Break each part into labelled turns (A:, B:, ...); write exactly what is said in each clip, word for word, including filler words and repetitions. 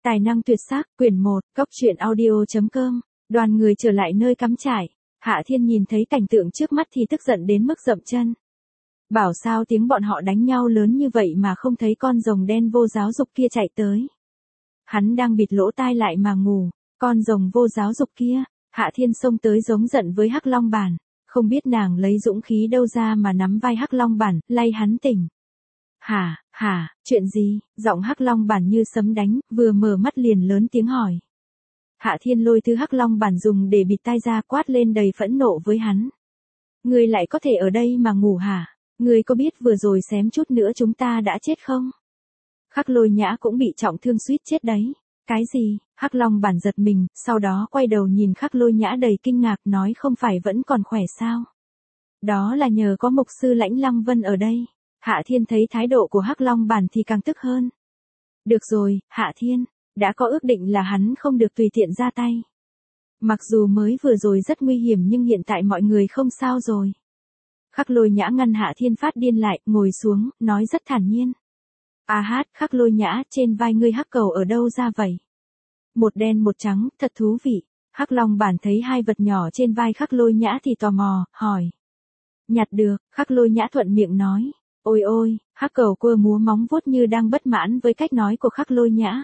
A: Tài năng tuyệt sắc, quyển một, cốc truyện audio chấm com, đoàn người trở lại nơi cắm trại. Hạ Thiên nhìn thấy cảnh tượng trước mắt thì tức giận đến mức dậm chân. Bảo sao tiếng bọn họ đánh nhau lớn như vậy mà không thấy con rồng đen vô giáo dục kia chạy tới. Hắn đang bịt lỗ tai lại mà ngủ, con rồng vô giáo dục kia, Hạ Thiên xông tới giống giận với Hắc Long Bản, không biết nàng lấy dũng khí đâu ra mà nắm vai Hắc Long Bản, lay hắn tỉnh. Hả, hả, chuyện gì? Giọng Hắc Long Bản như sấm đánh, vừa mở mắt liền lớn tiếng hỏi. Hạ Thiên lôi thứ Hắc Long Bản dùng để bịt tai ra quát lên đầy phẫn nộ với hắn. Ngươi lại có thể ở đây mà ngủ hả? Ngươi có biết vừa rồi xém chút nữa chúng ta đã chết không? Khắc Lôi Nhã cũng bị trọng thương suýt chết đấy. Cái gì? Hắc Long Bản giật mình, sau đó quay đầu nhìn Khắc Lôi Nhã đầy kinh ngạc nói không phải vẫn còn khỏe sao? Đó là nhờ có mục sư Lãnh Lăng Vân ở đây. Hạ Thiên thấy thái độ của Hắc Long Bản thì càng tức hơn. Được rồi, Hạ Thiên, đã có ước định là hắn không được tùy tiện ra tay. Mặc dù mới vừa rồi rất nguy hiểm nhưng hiện tại mọi người không sao rồi. Khắc Lôi Nhã ngăn Hạ Thiên phát điên lại, ngồi xuống, nói rất thản nhiên. A hát, Khắc Lôi Nhã, trên vai ngươi hắc cầu ở đâu ra vậy? Một đen một trắng, thật thú vị. Hắc Long Bản thấy hai vật nhỏ trên vai Khắc Lôi Nhã thì tò mò, hỏi. Nhặt được, Khắc Lôi Nhã thuận miệng nói. Ôi ôi, hắc cầu quơ múa móng vuốt như đang bất mãn với cách nói của Khắc Lôi Nhã.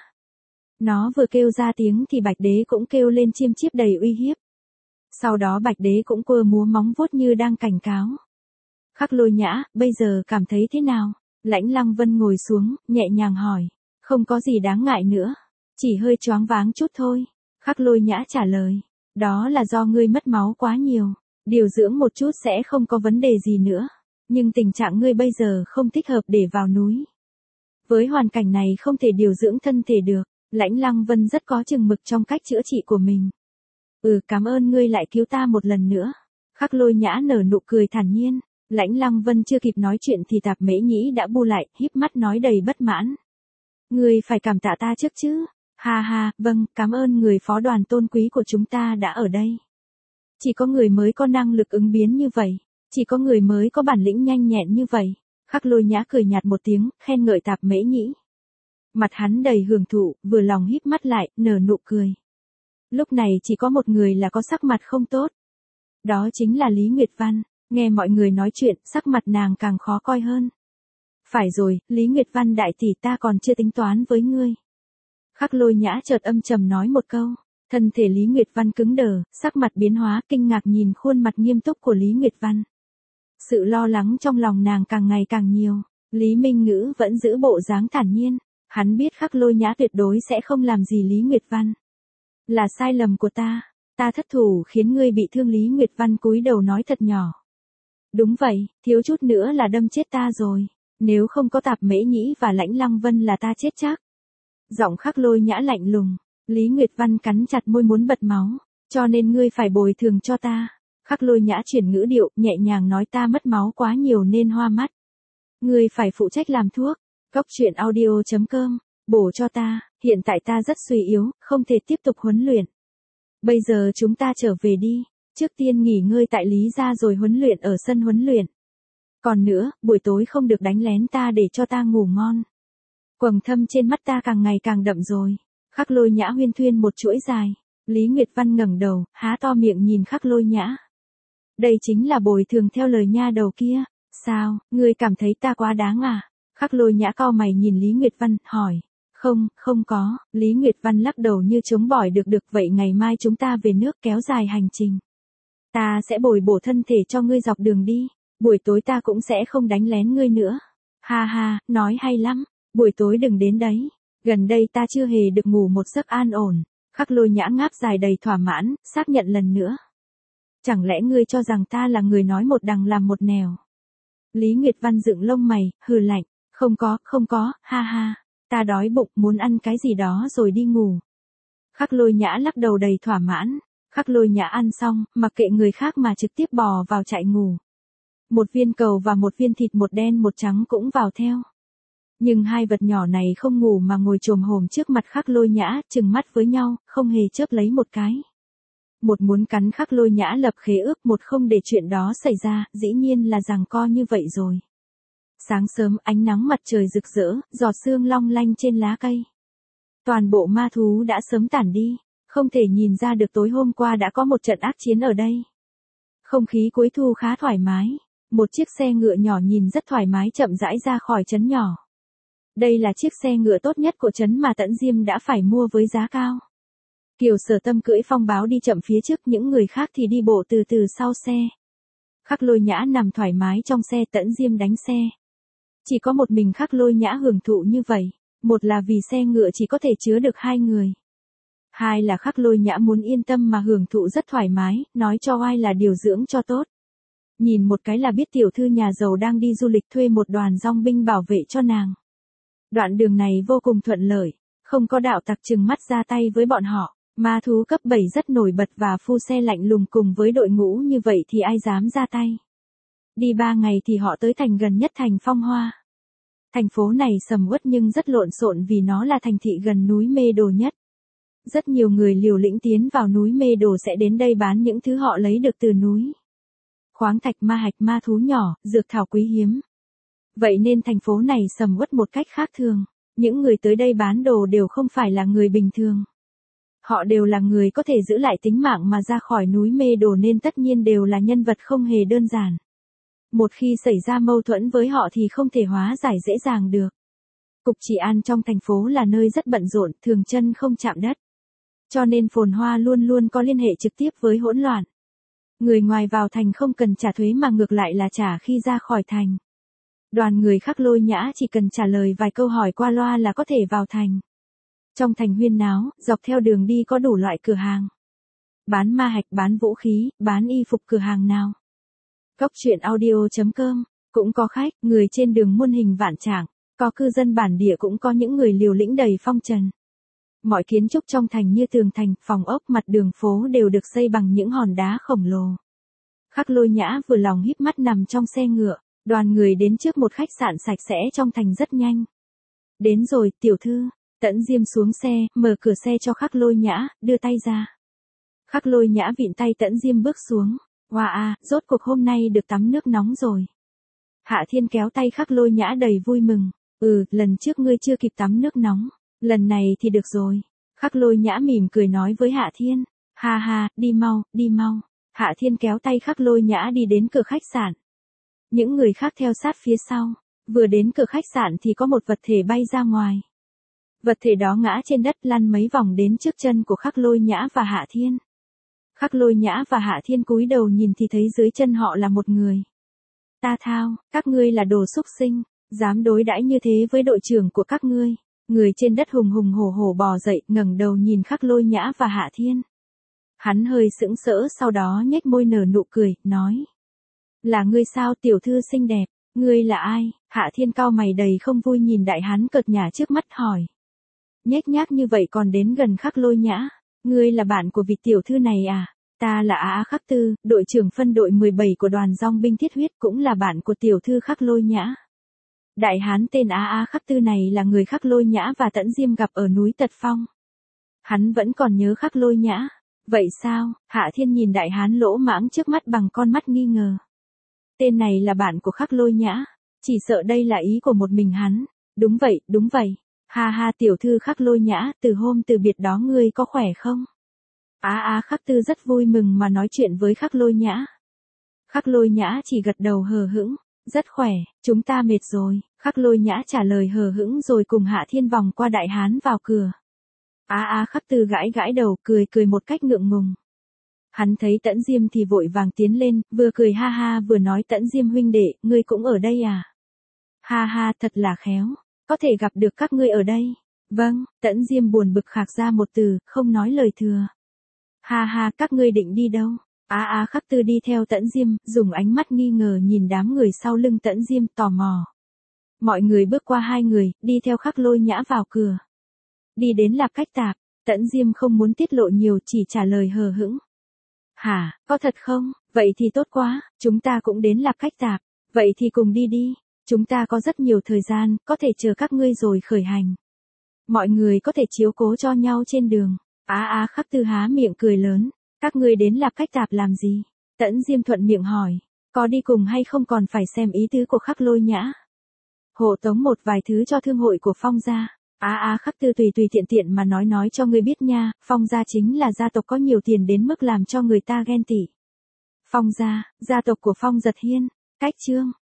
A: Nó vừa kêu ra tiếng thì Bạch Đế cũng kêu lên chiêm chiếp đầy uy hiếp. Sau đó Bạch Đế cũng quơ múa móng vuốt như đang cảnh cáo. Khắc Lôi Nhã, bây giờ cảm thấy thế nào? Lãnh Lăng Vân ngồi xuống, nhẹ nhàng hỏi. Không có gì đáng ngại nữa. Chỉ hơi choáng váng chút thôi. Khắc Lôi Nhã trả lời. Đó là do ngươi mất máu quá nhiều. Điều dưỡng một chút sẽ không có vấn đề gì nữa. Nhưng tình trạng ngươi bây giờ không thích hợp để vào núi. Với hoàn cảnh này không thể điều dưỡng thân thể được. Lãnh Lăng Vân rất có chừng mực trong cách chữa trị của mình. Ừ, cảm ơn ngươi lại cứu ta một lần nữa. Khắc Lôi Nhã nở nụ cười thản nhiên. Lãnh Lăng Vân chưa kịp nói chuyện thì Tạp Mễ Nhĩ đã bu lại, híp mắt nói đầy bất mãn. Ngươi phải cảm tạ ta trước chứ. Ha ha, vâng, cảm ơn người phó đoàn tôn quý của chúng ta đã ở đây. Chỉ có người mới có năng lực ứng biến như vậy. Chỉ có người mới có bản lĩnh nhanh nhẹn như vậy. Khắc Lôi Nhã cười nhạt một tiếng, khen ngợi Tạp Mễ Nhĩ. Mặt hắn đầy hưởng thụ, vừa lòng híp mắt lại, nở nụ cười. Lúc này chỉ có một người là có sắc mặt không tốt. Đó chính là Lý Nguyệt Văn. Nghe mọi người nói chuyện, sắc mặt nàng càng khó coi hơn. Phải rồi, Lý Nguyệt Văn đại tỷ ta còn chưa tính toán với ngươi. Khắc Lôi Nhã chợt âm trầm nói một câu. Thân thể Lý Nguyệt Văn cứng đờ, sắc mặt biến hóa, kinh ngạc nhìn khuôn mặt nghiêm túc của Lý Nguyệt Văn. Sự lo lắng trong lòng nàng càng ngày càng nhiều. Lý Minh Ngữ vẫn giữ bộ dáng thản nhiên. Hắn biết Khắc Lôi Nhã tuyệt đối sẽ không làm gì Lý Nguyệt Văn. Là sai lầm của ta. Ta thất thủ khiến ngươi bị thương. Lý Nguyệt Văn cúi đầu nói thật nhỏ. Đúng vậy, thiếu chút nữa là đâm chết ta rồi. Nếu không có Tạp Mễ Nhĩ và Lãnh Lăng Vân là ta chết chắc. Giọng Khắc Lôi Nhã lạnh lùng. Lý Nguyệt Văn cắn chặt môi muốn bật máu. Cho nên ngươi phải bồi thường cho ta. Khắc Lôi Nhã chuyển ngữ điệu, nhẹ nhàng nói ta mất máu quá nhiều nên hoa mắt. Ngươi phải phụ trách làm thuốc. Cốc truyện audio chấm com, bổ cho ta, hiện tại ta rất suy yếu, không thể tiếp tục huấn luyện. Bây giờ chúng ta trở về đi, trước tiên nghỉ ngơi tại Lý gia rồi huấn luyện ở sân huấn luyện. Còn nữa, buổi tối không được đánh lén ta để cho ta ngủ ngon. Quầng thâm trên mắt ta càng ngày càng đậm rồi. Khắc Lôi Nhã huyên thuyên một chuỗi dài. Lý Nguyệt Văn ngẩng đầu, há to miệng nhìn Khắc Lôi Nhã. Đây chính là bồi thường theo lời nha đầu kia. Sao, ngươi cảm thấy ta quá đáng à? Khắc Lôi Nhã cau mày nhìn Lý Nguyệt Văn, hỏi. Không, không có. Lý Nguyệt Văn lắc đầu như chống bỏi được được. Vậy ngày mai chúng ta về nước kéo dài hành trình. Ta sẽ bồi bổ thân thể cho ngươi dọc đường đi. Buổi tối ta cũng sẽ không đánh lén ngươi nữa. Ha ha, nói hay lắm. Buổi tối đừng đến đấy. Gần đây ta chưa hề được ngủ một giấc an ổn. Khắc Lôi Nhã ngáp dài đầy thỏa mãn, xác nhận lần nữa. Chẳng lẽ ngươi cho rằng ta là người nói một đằng làm một nẻo? Lý Nguyệt Văn dựng lông mày, hừ lạnh. Không có, không có, ha ha. Ta đói bụng, muốn ăn cái gì đó rồi đi ngủ. Khắc Lôi Nhã lắc đầu đầy thỏa mãn. Khắc Lôi Nhã ăn xong, mặc kệ người khác mà trực tiếp bò vào trại ngủ. Một viên cầu và một viên thịt một đen một trắng cũng vào theo. Nhưng hai vật nhỏ này không ngủ mà ngồi chồm hổm trước mặt Khắc Lôi Nhã, trừng mắt với nhau, không hề chớp lấy một cái. Một muốn cắn Khắc Lôi Nhã lập khế ước, một không để chuyện đó xảy ra, dĩ nhiên là giằng co như vậy rồi. Sáng sớm ánh nắng mặt trời rực rỡ, giọt sương long lanh trên lá cây. Toàn bộ ma thú đã sớm tản đi, không thể nhìn ra được tối hôm qua đã có một trận ác chiến ở đây. Không khí cuối thu khá thoải mái, một chiếc xe ngựa nhỏ nhìn rất thoải mái chậm rãi ra khỏi trấn nhỏ. Đây là chiếc xe ngựa tốt nhất của trấn mà Tẫn Diêm đã phải mua với giá cao. Kiều Sở Tâm cưỡi Phong Báo đi chậm phía trước, những người khác thì đi bộ từ từ sau xe. Khắc Lôi Nhã nằm thoải mái trong xe, Tẫn Diêm đánh xe. Chỉ có một mình Khắc Lôi Nhã hưởng thụ như vậy, một là vì xe ngựa chỉ có thể chứa được hai người. Hai là Khắc Lôi Nhã muốn yên tâm mà hưởng thụ rất thoải mái, nói cho ai là điều dưỡng cho tốt. Nhìn một cái là biết tiểu thư nhà giàu đang đi du lịch thuê một đoàn dòng binh bảo vệ cho nàng. Đoạn đường này vô cùng thuận lợi, không có đạo tặc trừng mắt ra tay với bọn họ. Ma thú cấp bảy rất nổi bật và phu xe lạnh lùng, cùng với đội ngũ như vậy thì ai dám ra tay. Đi ba ngày thì họ tới thành gần nhất, thành Phong Hoa. Thành phố này sầm uất nhưng rất lộn xộn vì nó là thành thị gần núi Mê Đồ nhất. Rất nhiều người liều lĩnh tiến vào núi Mê Đồ sẽ đến đây bán những thứ họ lấy được từ núi. Khoáng thạch, ma hạch, ma thú nhỏ, dược thảo quý hiếm. Vậy nên thành phố này sầm uất một cách khác thường. Những người tới đây bán đồ đều không phải là người bình thường. Họ đều là người có thể giữ lại tính mạng mà ra khỏi núi Mê Đồ, nên tất nhiên đều là nhân vật không hề đơn giản. Một khi xảy ra mâu thuẫn với họ thì không thể hóa giải dễ dàng được. Cục trị an trong thành phố là nơi rất bận rộn, thường chân không chạm đất. Cho nên phồn hoa luôn luôn có liên hệ trực tiếp với hỗn loạn. Người ngoài vào thành không cần trả thuế mà ngược lại là trả khi ra khỏi thành. Đoàn người Khắc Lôi Nhã chỉ cần trả lời vài câu hỏi qua loa là có thể vào thành. Trong thành huyên náo, dọc theo đường đi có đủ loại cửa hàng. Bán ma hạch, bán vũ khí, bán y phục, cửa hàng nào. Cốc truyện audio chấm com, cũng có khách, người trên đường muôn hình vạn trạng, có cư dân bản địa cũng có những người liều lĩnh đầy phong trần. Mọi kiến trúc trong thành như tường thành, phòng ốc, mặt đường phố đều được xây bằng những hòn đá khổng lồ. Khắc Lôi Nhã vừa lòng híp mắt nằm trong xe ngựa, đoàn người đến trước một khách sạn sạch sẽ trong thành rất nhanh. Đến rồi, tiểu thư. Tẫn Diêm xuống xe, mở cửa xe cho Khắc Lôi Nhã, đưa tay ra. Khắc Lôi Nhã vịn tay Tẫn Diêm bước xuống. Wow à, rốt cuộc hôm nay được tắm nước nóng rồi. Hạ Thiên kéo tay Khắc Lôi Nhã đầy vui mừng. Ừ, lần trước ngươi chưa kịp tắm nước nóng. Lần này thì được rồi. Khắc Lôi Nhã mỉm cười nói với Hạ Thiên. Ha ha, đi mau, đi mau. Hạ Thiên kéo tay Khắc Lôi Nhã đi đến cửa khách sạn. Những người khác theo sát phía sau. Vừa đến cửa khách sạn thì có một vật thể bay ra ngoài. Vật thể đó ngã trên đất, lăn mấy vòng đến trước chân của Khắc Lôi Nhã và Hạ Thiên. Khắc Lôi Nhã và Hạ Thiên cúi đầu nhìn thì thấy dưới chân họ là một người. Ta thao, các ngươi là đồ xúc sinh, dám đối đãi như thế với đội trưởng của các ngươi. Người trên đất hùng hùng hổ hổ bò dậy, ngẩng đầu nhìn Khắc Lôi Nhã và Hạ Thiên. Hắn hơi sững sỡ, sau đó nhếch môi nở nụ cười, nói. Là ngươi sao, tiểu thư xinh đẹp, ngươi là ai? Hạ Thiên cau mày đầy không vui nhìn đại hán cợt nhả trước mắt hỏi. Nhếch nhác như vậy còn đến gần Khắc Lôi Nhã. Ngươi là bạn của vị tiểu thư này à? Ta là Á Á Khắc Tư, đội trưởng phân đội mười bảy của đoàn dòng binh thiết huyết, cũng là bạn của tiểu thư Khắc Lôi Nhã. Đại hán tên Á Á Khắc Tư này là người Khắc Lôi Nhã và Tẫn Diêm gặp ở núi Tật Phong. Hắn vẫn còn nhớ Khắc Lôi Nhã. Vậy sao? Hạ Thiên nhìn đại hán lỗ mãng trước mắt bằng con mắt nghi ngờ. Tên này là bạn của Khắc Lôi Nhã. Chỉ sợ đây là ý của một mình hắn. Đúng vậy, đúng vậy. Ha ha, tiểu thư Khắc Lôi Nhã, từ hôm từ biệt đó ngươi có khỏe không? Á Á Khắc Tư rất vui mừng mà nói chuyện với Khắc Lôi Nhã. Khắc Lôi Nhã chỉ gật đầu hờ hững. Rất khỏe, chúng ta mệt rồi. Khắc Lôi Nhã trả lời hờ hững rồi cùng Hạ Thiên vòng qua đại hán vào cửa. Á Á Khắc Tư gãi gãi đầu, cười cười một cách ngượng ngùng. Hắn thấy Tẫn Diêm thì vội vàng tiến lên, vừa cười ha ha vừa nói, Tẫn Diêm huynh đệ, ngươi cũng ở đây à? Ha ha, thật là khéo. Có thể gặp được các ngươi ở đây. Vâng, Tẫn Diêm buồn bực khạc ra một từ, không nói lời thừa. Ha ha, các ngươi định đi đâu? Á Á Khắc Tư đi theo Tẫn Diêm, dùng ánh mắt nghi ngờ nhìn đám người sau lưng Tẫn Diêm, tò mò. Mọi người bước qua hai người, đi theo Khắc Lôi Nhã vào cửa. Đi đến Lạp Cách Tạp, Tẫn Diêm không muốn tiết lộ nhiều, chỉ trả lời hờ hững. Hả, có thật không? Vậy thì tốt quá, chúng ta cũng đến Lạp Cách Tạp. Vậy thì cùng đi đi. Chúng ta có rất nhiều thời gian, có thể chờ các ngươi rồi khởi hành. Mọi người có thể chiếu cố cho nhau trên đường. Á Á Khắc Tư há miệng cười lớn. Các ngươi đến Lạp Cách Tạp làm gì? Tẫn Diêm thuận miệng hỏi. Có đi cùng hay không còn phải xem ý tứ của Khắc Lôi Nhã. Hộ tống một vài thứ cho thương hội của Phong gia. Á á khắc tư tùy tùy tiện tiện mà nói nói cho ngươi biết nha, Phong gia chính là gia tộc có nhiều tiền đến mức làm cho người ta ghen tị. Phong gia, gia tộc của Phong Giật Hiên, cách chương.